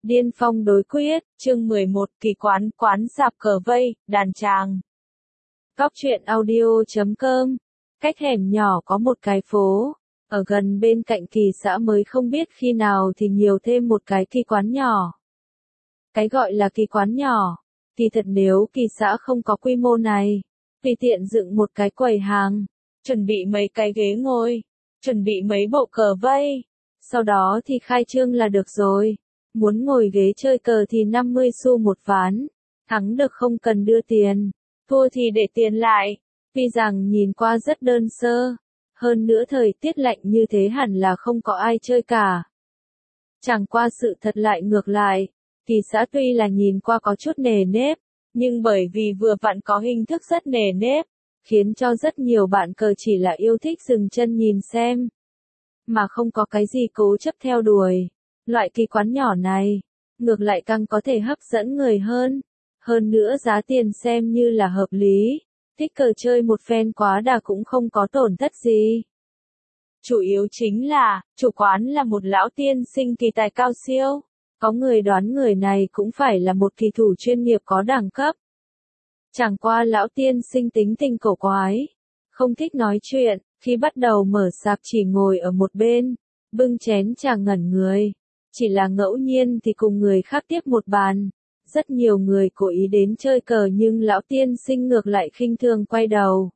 Điên phong đối quyết, chương 11, kỳ quán, quán sạp cờ vây, đàn tràng. Góc truyện audio.com. Cách hẻm nhỏ có một cái phố, ở gần bên cạnh kỳ xã mới không biết khi nào thì nhiều thêm một cái kỳ quán nhỏ. Cái gọi là kỳ quán nhỏ, thì thật nếu kỳ xã không có quy mô này, tùy tiện dựng một cái quầy hàng, chuẩn bị mấy cái ghế ngồi, chuẩn bị mấy bộ cờ vây, sau đó thì khai trương là được rồi. Muốn ngồi ghế chơi cờ thì 50 xu một ván, thắng được không cần đưa tiền, thua thì để tiền lại. Tuy rằng nhìn qua rất đơn sơ, hơn nữa thời tiết lạnh như thế hẳn là không có ai chơi cả. Chẳng qua sự thật lại ngược lại, kỳ xã tuy là nhìn qua có chút nề nếp, nhưng bởi vì vừa vặn có hình thức rất nề nếp, khiến cho rất nhiều bạn cờ chỉ là yêu thích dừng chân nhìn xem, mà không có cái gì cố chấp theo đuổi. Loại kỳ quán nhỏ này, ngược lại càng có thể hấp dẫn người hơn nữa giá tiền xem như là hợp lý, thích cờ chơi một phen quá đà cũng không có tổn thất gì. Chủ yếu chính là, chủ quán là một lão tiên sinh kỳ tài cao siêu, có người đoán người này cũng phải là một kỳ thủ chuyên nghiệp có đẳng cấp. Chẳng qua lão tiên sinh tính tình cổ quái, không thích nói chuyện, khi bắt đầu mở sạp chỉ ngồi ở một bên, bưng chén trà ngẩn người. Chỉ là ngẫu nhiên thì cùng người khác tiếp một bàn. Rất nhiều người cố ý đến chơi cờ nhưng lão tiên sinh ngược lại khinh thường quay đầu.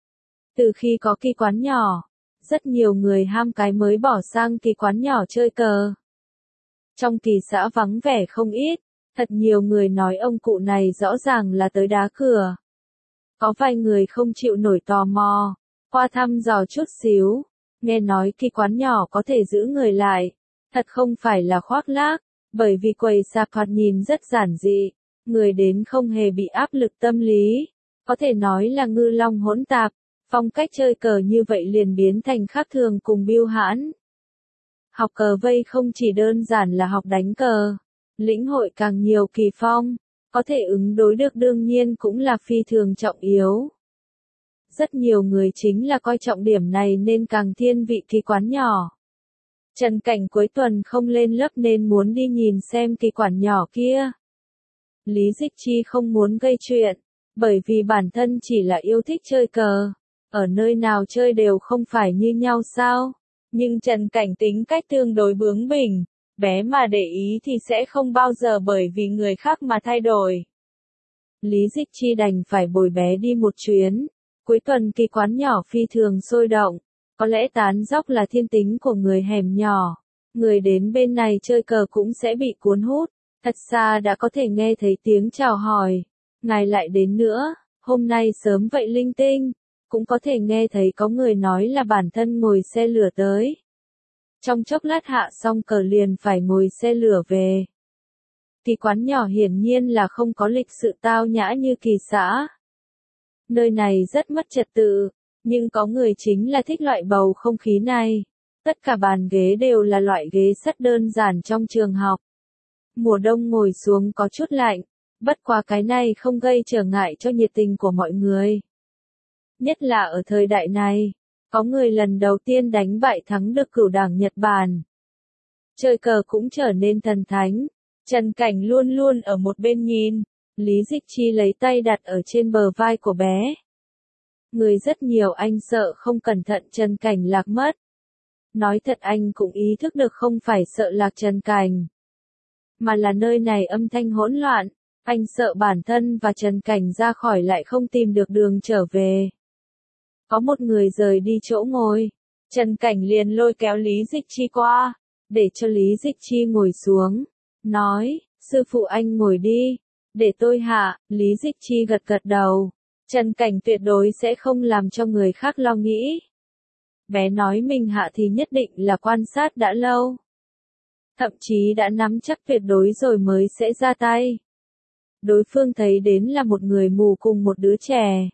Từ khi có kỳ quán nhỏ, rất nhiều người ham cái mới bỏ sang kỳ quán nhỏ chơi cờ. Trong kỳ xã vắng vẻ không ít, thật nhiều người nói ông cụ này rõ ràng là tới đá cửa. Có vài người không chịu nổi tò mò, qua thăm dò chút xíu, nghe nói kỳ quán nhỏ có thể giữ người lại. Thật không phải là khoác lác, bởi vì quầy sạp thoạt nhìn rất giản dị, người đến không hề bị áp lực tâm lý, có thể nói là ngư long hỗn tạp, phong cách chơi cờ như vậy liền biến thành khác thường cùng Bưu Hãn. Học cờ vây không chỉ đơn giản là học đánh cờ, lĩnh hội càng nhiều kỳ phong, có thể ứng đối được đương nhiên cũng là phi thường trọng yếu. Rất nhiều người chính là coi trọng điểm này nên càng thiên vị kỳ quán nhỏ. Trần Cảnh cuối tuần không lên lớp nên muốn đi nhìn xem kỳ quán nhỏ kia. Lý Dịch Chi không muốn gây chuyện, bởi vì bản thân chỉ là yêu thích chơi cờ, ở nơi nào chơi đều không phải như nhau sao. Nhưng Trần Cảnh tính cách tương đối bướng bỉnh, bé mà để ý thì sẽ không bao giờ bởi vì người khác mà thay đổi. Lý Dịch Chi đành phải bồi bé đi một chuyến, cuối tuần kỳ quán nhỏ phi thường sôi động. Có lẽ tán dóc là thiên tính của người hẻm nhỏ, người đến bên này chơi cờ cũng sẽ bị cuốn hút, thật xa đã có thể nghe thấy tiếng chào hỏi, ngài lại đến nữa, hôm nay sớm vậy linh tinh, cũng có thể nghe thấy có người nói là bản thân ngồi xe lửa tới. Trong chốc lát hạ xong cờ liền phải ngồi xe lửa về. Kỳ quán nhỏ hiển nhiên là không có lịch sự tao nhã như kỳ xã. Nơi này rất mất trật tự. Nhưng có người chính là thích loại bầu không khí này. Tất cả bàn ghế đều là loại ghế sắt đơn giản trong trường học. Mùa đông ngồi xuống có chút lạnh, bất quá cái này không gây trở ngại cho nhiệt tình của mọi người. Nhất là ở thời đại này, có người lần đầu tiên đánh bại thắng được cửu đảng Nhật Bản. Chơi cờ cũng trở nên thần thánh. Trần Cảnh luôn luôn ở một bên nhìn, Lý Dịch Chi lấy tay đặt ở trên bờ vai của bé. Người rất nhiều anh sợ không cẩn thận Trần Cảnh lạc mất. Nói thật anh cũng ý thức được không phải sợ lạc Trần Cảnh, mà là nơi này âm thanh hỗn loạn, anh sợ bản thân và Trần Cảnh ra khỏi lại không tìm được đường trở về. Có một người rời đi chỗ ngồi, Trần Cảnh liền lôi kéo Lý Dịch Chi qua, để cho Lý Dịch Chi ngồi xuống, nói, sư phụ anh ngồi đi, để tôi hạ, Lý Dịch Chi gật gật đầu. Trần Cảnh tuyệt đối sẽ không làm cho người khác lo nghĩ. Bé nói mình hạ thì nhất định là quan sát đã lâu. Thậm chí đã nắm chắc tuyệt đối rồi mới sẽ ra tay. Đối phương thấy đến là một người mù cùng một đứa trẻ.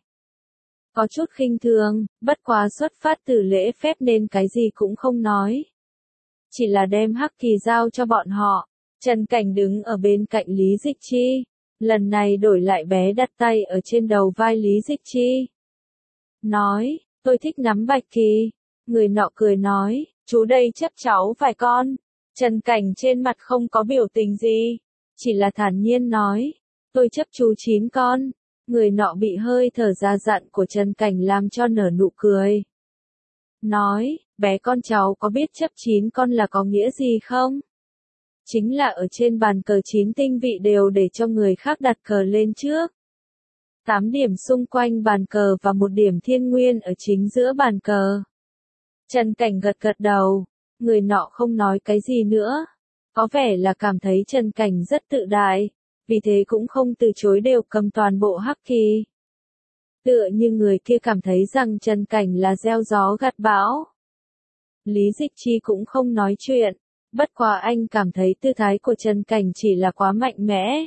Có chút khinh thường, bất quá xuất phát từ lễ phép nên cái gì cũng không nói. Chỉ là đem hắc kỳ giao cho bọn họ. Trần Cảnh đứng ở bên cạnh Lý Dịch Chi. Lần này đổi lại bé đặt tay ở trên đầu vai Lý Dịch Chi. Nói, tôi thích nắm bạch kỳ. Người nọ cười nói, chú đây chấp cháu vài con. Trần Cảnh trên mặt không có biểu tình gì, chỉ là thản nhiên nói, tôi chấp chú 9 con. Người nọ bị hơi thở già dặn của Trần Cảnh làm cho nở nụ cười. Nói, bé con cháu có biết chấp 9 con là có nghĩa gì không? Chính là ở trên bàn cờ 9 tinh vị đều để cho người khác đặt cờ lên trước. 8 điểm xung quanh bàn cờ và 1 điểm thiên nguyên ở chính giữa bàn cờ. Trần Cảnh gật gật đầu, người nọ không nói cái gì nữa. Có vẻ là cảm thấy Trần Cảnh rất tự đại, vì thế cũng không từ chối đều cầm toàn bộ hắc kỳ. Tựa như người kia cảm thấy rằng Trần Cảnh là gieo gió gặt bão. Lý Dịch Chi cũng không nói chuyện, bất quá anh cảm thấy tư thái của Trần Cảnh chỉ là quá mạnh mẽ.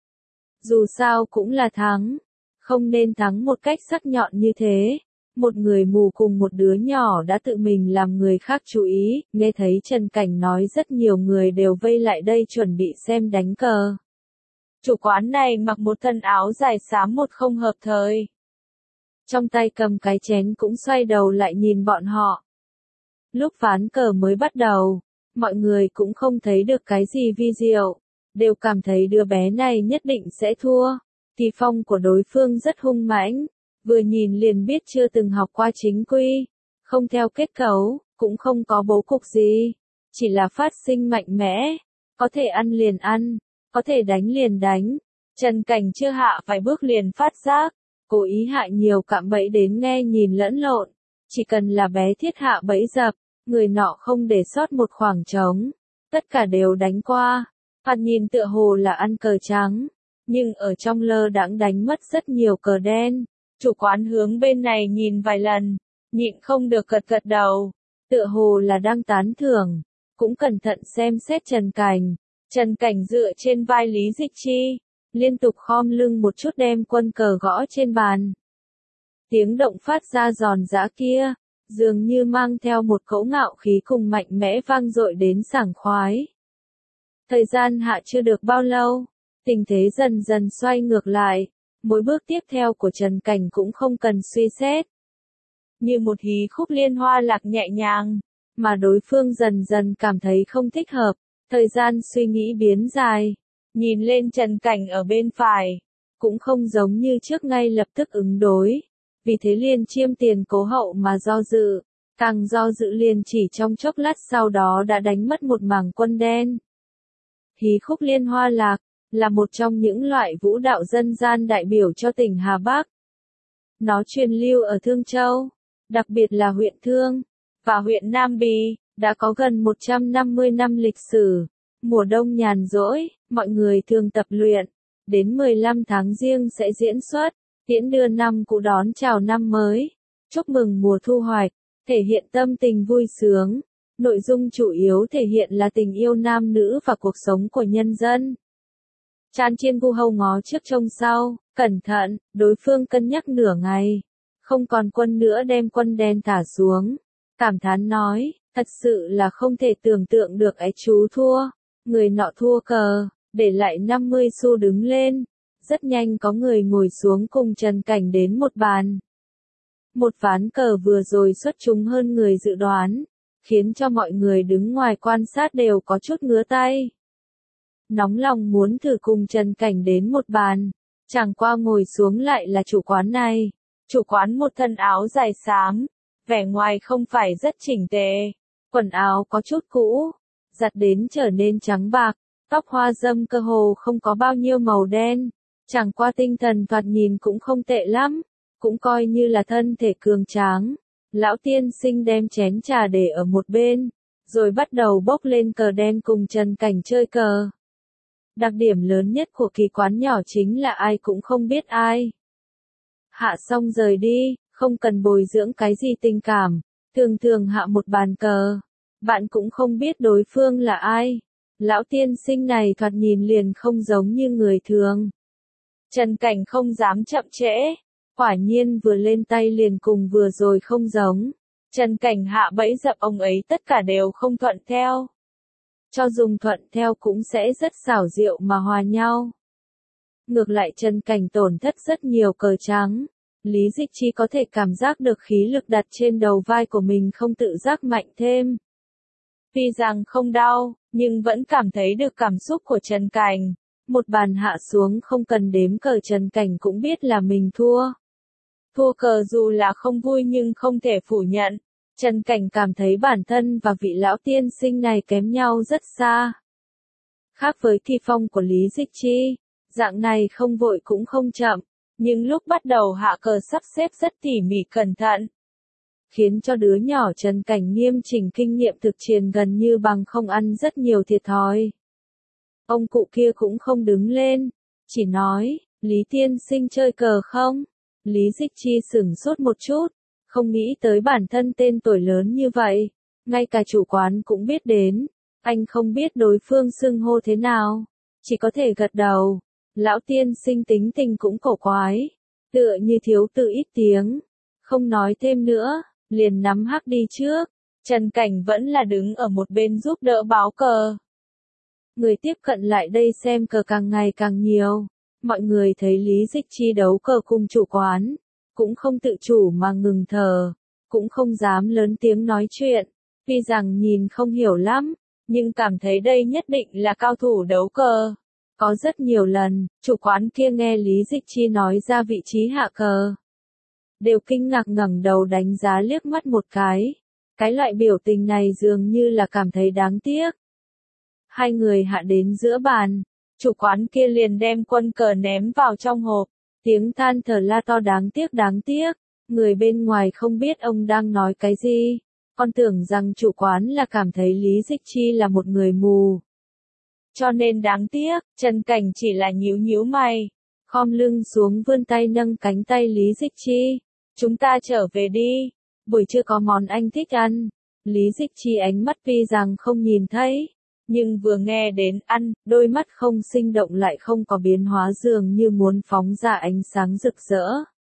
Dù sao cũng là thắng, không nên thắng một cách sắc nhọn như thế. Một người mù cùng một đứa nhỏ đã tự mình làm người khác chú ý, nghe thấy Trần Cảnh nói rất nhiều người đều vây lại đây chuẩn bị xem đánh cờ. Chủ quán này mặc một thân áo dài xám một không hợp thời. Trong tay cầm cái chén cũng xoay đầu lại nhìn bọn họ. Lúc ván cờ mới bắt đầu, mọi người cũng không thấy được cái gì vi diệu, đều cảm thấy đứa bé này nhất định sẽ thua. Kỳ phong của đối phương rất hung mãnh, vừa nhìn liền biết chưa từng học qua chính quy, không theo kết cấu, cũng không có bố cục gì, chỉ là phát sinh mạnh mẽ, có thể ăn liền ăn, có thể đánh liền đánh. Trần Cảnh chưa hạ vài bước liền phát giác, cố ý hạ nhiều cạm bẫy đến nghe nhìn lẫn lộn, chỉ cần là bé thiết hạ bẫy dập, người nọ không để sót một khoảng trống, tất cả đều đánh qua. Thoạt nhìn tựa hồ là ăn cờ trắng, nhưng ở trong lơ đãng đánh mất rất nhiều cờ đen. Chủ quán hướng bên này nhìn vài lần, nhịn không được gật gật đầu, tựa hồ là đang tán thưởng, cũng cẩn thận xem xét Trần Cảnh. Trần Cảnh dựa trên vai Lý Dịch Chi, liên tục khom lưng một chút đem quân cờ gõ trên bàn. Tiếng động phát ra giòn giã kia, dường như mang theo một cỗ ngạo khí cùng mạnh mẽ vang dội đến sảng khoái. Thời gian hạ chưa được bao lâu, tình thế dần dần xoay ngược lại, mỗi bước tiếp theo của Trần Cảnh cũng không cần suy xét. Như một hí khúc liên hoa lạc nhẹ nhàng, mà đối phương dần dần cảm thấy không thích hợp, thời gian suy nghĩ biến dài, nhìn lên Trần Cảnh ở bên phải, cũng không giống như trước ngay lập tức ứng đối, vì thế liền chiêm tiền cố hậu mà do dự, càng do dự liền chỉ trong chốc lát sau đó đã đánh mất một mảng quân đen. Hí khúc liên hoa lạc là một trong những loại vũ đạo dân gian đại biểu cho tỉnh Hà Bắc. Nó truyền lưu ở Thương Châu, đặc biệt là huyện Thương và huyện Nam Bì, đã có gần 150 năm lịch sử. Mùa đông nhàn rỗi, mọi người thường tập luyện, đến 15 tháng Giêng sẽ diễn xuất, tiễn đưa năm cũ đón chào năm mới, chúc mừng mùa thu hoạch, thể hiện tâm tình vui sướng. Nội dung chủ yếu thể hiện là tình yêu nam nữ và cuộc sống của nhân dân. Chan Chiên Gu Hâu ngó trước trông sau, cẩn thận, đối phương cân nhắc nửa ngày, không còn quân nữa đem quân đen thả xuống, cảm thán nói, thật sự là không thể tưởng tượng được ấy chú thua. Người nọ thua cờ, để lại 50 xu đứng lên, rất nhanh có người ngồi xuống cùng Trần Cảnh đến một bàn. Một ván cờ vừa rồi xuất chúng hơn người dự đoán, khiến cho mọi người đứng ngoài quan sát đều có chút ngứa tay. Nóng lòng muốn thử cùng Trần Cảnh đến một bàn, chẳng qua ngồi xuống lại là chủ quán này. Chủ quán một thân áo dài xám, vẻ ngoài không phải rất chỉnh tề, quần áo có chút cũ, giặt đến trở nên trắng bạc, tóc hoa râm cơ hồ không có bao nhiêu màu đen, chẳng qua tinh thần thoạt nhìn cũng không tệ lắm, cũng coi như là thân thể cường tráng. Lão tiên sinh đem chén trà để ở một bên, rồi bắt đầu bốc lên cờ đen cùng Trần Cảnh chơi cờ. Đặc điểm lớn nhất của kỳ quán nhỏ chính là ai cũng không biết ai. Hạ xong rời đi, không cần bồi dưỡng cái gì tình cảm, thường thường hạ một bàn cờ, bạn cũng không biết đối phương là ai. Lão tiên sinh này thoạt nhìn liền không giống như người thường. Trần Cảnh không dám chậm trễ, quả nhiên vừa lên tay liền cùng vừa rồi không giống. Trần Cảnh hạ bẫy dập ông ấy tất cả đều không thuận theo. Cho dùng thuận theo cũng sẽ rất xảo diệu mà hòa nhau. Ngược lại Trần Cảnh tổn thất rất nhiều cờ trắng. Lý Dịch Chi có thể cảm giác được khí lực đặt trên đầu vai của mình không tự giác mạnh thêm. Tuy rằng không đau, nhưng vẫn cảm thấy được cảm xúc của Trần Cảnh. Một bàn hạ xuống không cần đếm cờ Trần Cảnh cũng biết là mình thua. Thua cờ dù là không vui nhưng không thể phủ nhận. Trần Cảnh cảm thấy bản thân và vị lão tiên sinh này kém nhau rất xa. Khác với thi phong của Lý Dịch Chi, dạng này không vội cũng không chậm, nhưng lúc bắt đầu hạ cờ sắp xếp rất tỉ mỉ cẩn thận. Khiến cho đứa nhỏ Trần Cảnh nghiêm chỉnh kinh nghiệm thực chiến gần như bằng không ăn rất nhiều thiệt thòi. Ông cụ kia cũng không đứng lên, chỉ nói, Lý tiên sinh chơi cờ không? Lý Dịch Chi sửng sốt một chút, không nghĩ tới bản thân tên tuổi lớn như vậy, ngay cả chủ quán cũng biết đến, anh không biết đối phương xưng hô thế nào, chỉ có thể gật đầu. Lão tiên sinh tính tình cũng cổ quái, tựa như thiếu tự ít tiếng, không nói thêm nữa, liền nắm hắc đi trước. Trần Cảnh vẫn là đứng ở một bên giúp đỡ báo cờ. Người tiếp cận lại đây xem cờ càng ngày càng nhiều. Mọi người thấy Lý Dịch Chi đấu cờ cùng chủ quán, cũng không tự chủ mà ngừng thở, cũng không dám lớn tiếng nói chuyện. Tuy rằng nhìn không hiểu lắm, nhưng cảm thấy đây nhất định là cao thủ đấu cờ. Có rất nhiều lần, chủ quán kia nghe Lý Dịch Chi nói ra vị trí hạ cờ, đều kinh ngạc ngẩng đầu đánh giá liếc mắt một cái. Cái loại biểu tình này dường như là cảm thấy đáng tiếc. Hai người hạ đến giữa bàn, chủ quán kia liền đem quân cờ ném vào trong hộp, tiếng than thở la to đáng tiếc, người bên ngoài không biết ông đang nói cái gì, còn tưởng rằng chủ quán là cảm thấy Lý Dịch Chi là một người mù. Cho nên đáng tiếc, Trần Cảnh chỉ là nhíu nhíu mày, khom lưng xuống vươn tay nâng cánh tay Lý Dịch Chi, chúng ta trở về đi, buổi trưa có món anh thích ăn. Lý Dịch Chi ánh mắt tuy rằng không nhìn thấy, nhưng vừa nghe đến ăn, đôi mắt không sinh động lại không có biến hóa dường như muốn phóng ra ánh sáng rực rỡ.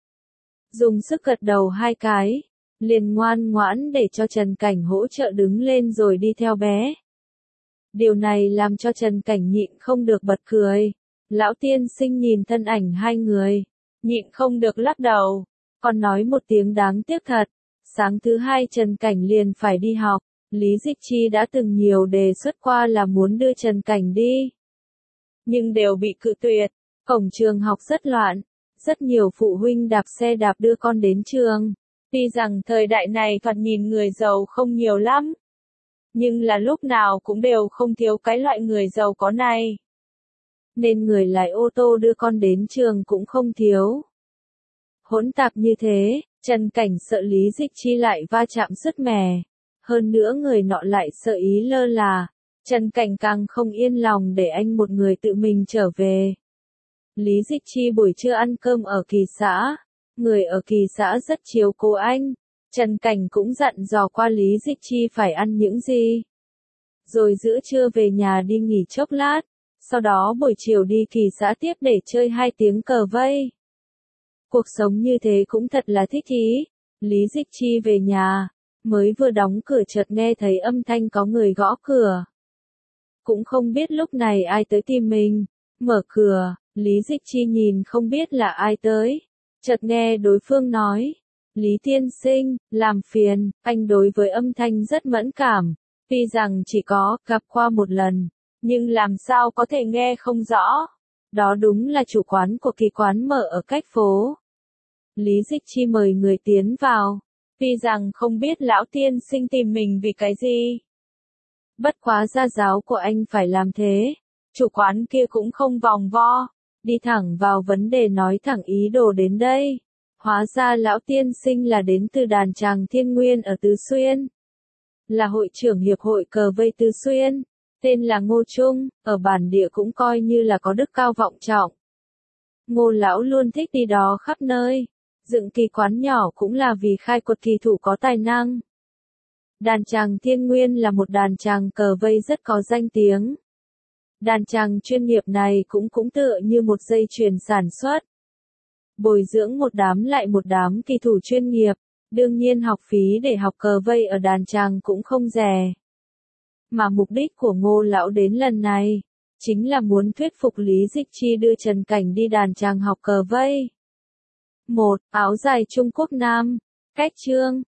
Dùng sức gật đầu hai cái, liền ngoan ngoãn để cho Trần Cảnh hỗ trợ đứng lên rồi đi theo bé. Điều này làm cho Trần Cảnh nhịn không được bật cười. Lão tiên sinh nhìn thân ảnh hai người, nhịn không được lắc đầu, còn nói một tiếng đáng tiếc thật. Sáng thứ hai Trần Cảnh liền phải đi học. Lý Dịch Chi đã từng nhiều đề xuất qua là muốn đưa Trần Cảnh đi, nhưng đều bị cự tuyệt. Cổng trường học rất loạn, rất nhiều phụ huynh đạp xe đạp đưa con đến trường. Tuy rằng thời đại này thoạt nhìn người giàu không nhiều lắm, nhưng là lúc nào cũng đều không thiếu cái loại người giàu có này. Nên người lái ô tô đưa con đến trường cũng không thiếu. Hỗn tạp như thế, Trần Cảnh sợ Lý Dịch Chi lại va chạm sứt mẻ. Hơn nữa người nọ lại sợ ý lơ là, Trần Cảnh càng không yên lòng để anh một người tự mình trở về. Lý Dịch Chi buổi trưa ăn cơm ở Kỳ xã, người ở Kỳ xã rất chiếu cố anh, Trần Cảnh cũng dặn dò qua Lý Dịch Chi phải ăn những gì. Rồi giữa trưa về nhà đi nghỉ chốc lát, sau đó buổi chiều đi Kỳ xã tiếp để chơi 2 tiếng cờ vây. Cuộc sống như thế cũng thật là thích ý. Lý Dịch Chi về nhà, mới vừa đóng cửa chợt nghe thấy âm thanh có người gõ cửa. Cũng không biết lúc này ai tới tìm mình. Mở cửa, Lý Dịch Chi nhìn không biết là ai tới. Chợt nghe đối phương nói, Lý tiên sinh, làm phiền, anh đối với âm thanh rất mẫn cảm. Tuy rằng chỉ có gặp qua một lần, nhưng làm sao có thể nghe không rõ. Đó đúng là chủ quán của Kỳ quán mở ở cách phố. Lý Dịch Chi mời người tiến vào. Tuy rằng không biết lão tiên sinh tìm mình vì cái gì. Bất quá gia giáo của anh phải làm thế. Chủ quán kia cũng không vòng vo, đi thẳng vào vấn đề nói thẳng ý đồ đến đây. Hóa ra lão tiên sinh là đến từ đàn tràng Thiên Nguyên ở Tứ Xuyên. Là hội trưởng hiệp hội cờ vây Tứ Xuyên, tên là Ngô Trung, ở bản địa cũng coi như là có đức cao vọng trọng. Ngô lão luôn thích đi đó khắp nơi. Dựng kỳ quán nhỏ cũng là vì khai quật kỳ thủ có tài năng. Đàn tràng Thiên Nguyên là một đàn tràng cờ vây rất có danh tiếng. Đàn tràng chuyên nghiệp này cũng tựa như một dây chuyền sản xuất. Bồi dưỡng một đám lại một đám kỳ thủ chuyên nghiệp, đương nhiên học phí để học cờ vây ở đàn tràng cũng không rẻ. Mà mục đích của Ngô lão đến lần này, chính là muốn thuyết phục Lý Dịch Chi đưa Trần Cảnh đi đàn tràng học cờ vây. 1. Áo dài Trung Quốc Nam. Cách chương